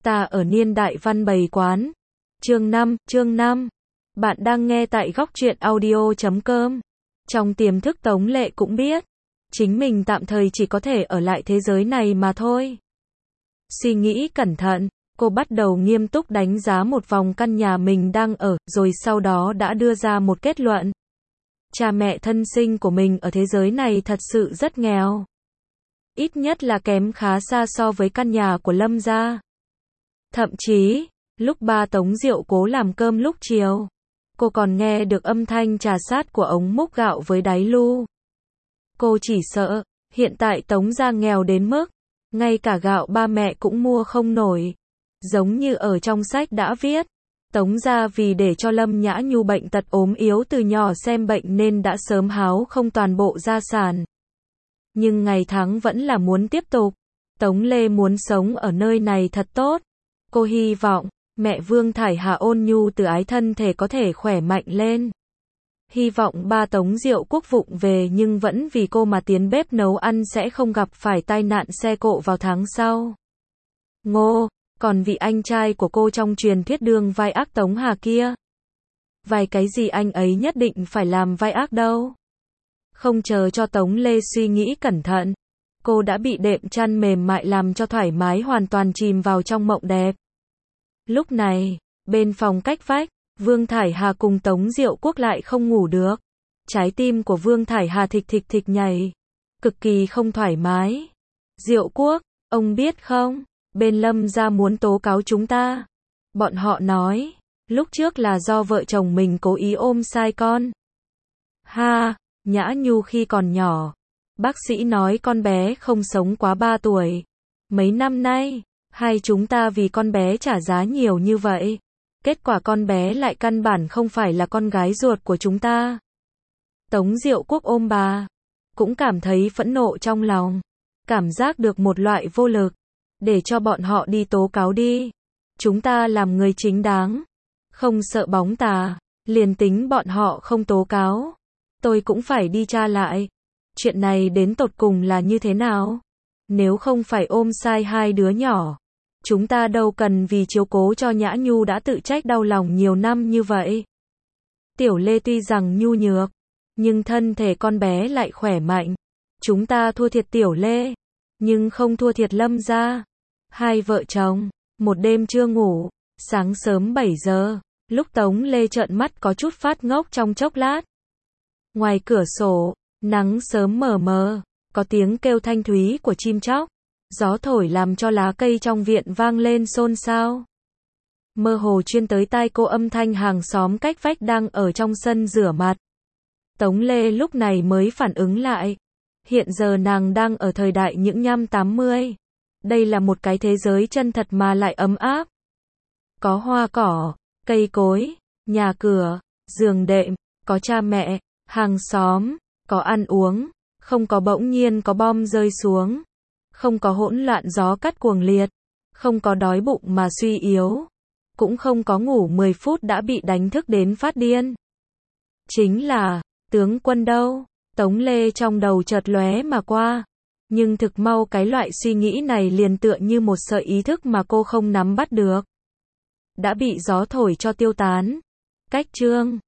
Ta ở niên đại văn bày quán. Chương 5. Bạn đang nghe tại góc truyện audio.com. Trong tiềm thức Tống Lệ cũng biết, chính mình tạm thời chỉ có thể ở lại thế giới này mà thôi. Suy nghĩ cẩn thận, cô bắt đầu nghiêm túc đánh giá một vòng căn nhà mình đang ở, rồi sau đó đã đưa ra một kết luận. Cha mẹ thân sinh của mình ở thế giới này thật sự rất nghèo. Ít nhất là kém khá xa so với căn nhà của Lâm gia. Thậm chí, lúc ba Tống Diệu cố làm cơm lúc chiều, cô còn nghe được âm thanh trà sát của ống múc gạo với đáy lu. Cô chỉ sợ, hiện tại Tống gia nghèo đến mức, ngay cả gạo ba mẹ cũng mua không nổi. Giống như ở trong sách đã viết, Tống gia vì để cho Lâm Nhã Nhu bệnh tật ốm yếu từ nhỏ xem bệnh nên đã sớm háo không toàn bộ gia sản. Nhưng ngày tháng vẫn là muốn tiếp tục. Tống Lê muốn sống ở nơi này thật tốt. Cô hy vọng, mẹ Vương Thải Hà ôn nhu từ ái thân thể có thể khỏe mạnh lên. Hy vọng ba Tống Diệu Quốc vụng về nhưng vẫn vì cô mà tiến bếp nấu ăn sẽ không gặp phải tai nạn xe cộ vào tháng sau. Ngô, còn vị anh trai của cô trong truyền thuyết đương vai ác Tống Hà kia. Vài cái gì anh ấy nhất định phải làm vai ác đâu. Không chờ cho Tống Lê suy nghĩ cẩn thận, cô đã bị đệm chăn mềm mại làm cho thoải mái hoàn toàn chìm vào trong mộng đẹp. Lúc này, bên phòng cách vách, Vương Thải Hà cùng Tống Diệu Quốc lại không ngủ được. Trái tim của Vương Thải Hà thịch thịch thịch nhảy, cực kỳ không thoải mái. Diệu Quốc, ông biết không, bên Lâm gia muốn tố cáo chúng ta. Bọn họ nói, lúc trước là do vợ chồng mình cố ý ôm sai con. Ha, Nhã Nhu khi còn nhỏ, bác sĩ nói con bé không sống quá 3 tuổi. Mấy năm nay, hai chúng ta vì con bé trả giá nhiều như vậy. Kết quả con bé lại căn bản không phải là con gái ruột của chúng ta. Tống Diệu Quốc ôm bà, cũng cảm thấy phẫn nộ trong lòng. Cảm giác được một loại vô lực. Để cho bọn họ đi tố cáo đi. Chúng ta làm người chính đáng. Không sợ bóng tà. Liền tính bọn họ không tố cáo, tôi cũng phải đi tra lại. Chuyện này đến tột cùng là như thế nào? Nếu không phải ôm sai hai đứa nhỏ, chúng ta đâu cần vì chiếu cố cho Nhã Nhu đã tự trách đau lòng nhiều năm như vậy. Tiểu Lê tuy rằng nhu nhược, nhưng thân thể con bé lại khỏe mạnh. Chúng ta thua thiệt Tiểu Lê, nhưng không thua thiệt Lâm gia. Hai vợ chồng, một đêm chưa ngủ, sáng sớm 7 giờ, lúc Tống Lê trợn mắt có chút phát ngốc trong chốc lát. Ngoài cửa sổ, nắng sớm mờ mờ, có tiếng kêu thanh thúy của chim chóc. Gió thổi làm cho lá cây trong viện vang lên xôn xao. Mơ hồ truyền tới tai cô âm thanh hàng xóm cách vách đang ở trong sân rửa mặt. Tống Lê lúc này mới phản ứng lại. Hiện giờ nàng đang ở thời đại những năm 80. Đây là một cái thế giới chân thật mà lại ấm áp. Có hoa cỏ, cây cối, nhà cửa, giường đệm, có cha mẹ, hàng xóm, có ăn uống, không có bỗng nhiên có bom rơi xuống. Không có hỗn loạn gió cắt cuồng liệt, không có đói bụng mà suy yếu, cũng không có ngủ 10 phút đã bị đánh thức đến phát điên. Chính là, tướng quân đâu? Tống Lê trong đầu chợt lóe mà qua, nhưng thực mau cái loại suy nghĩ này liền tựa như một sợi ý thức mà cô không nắm bắt được. Đã bị gió thổi cho tiêu tán. Cách chương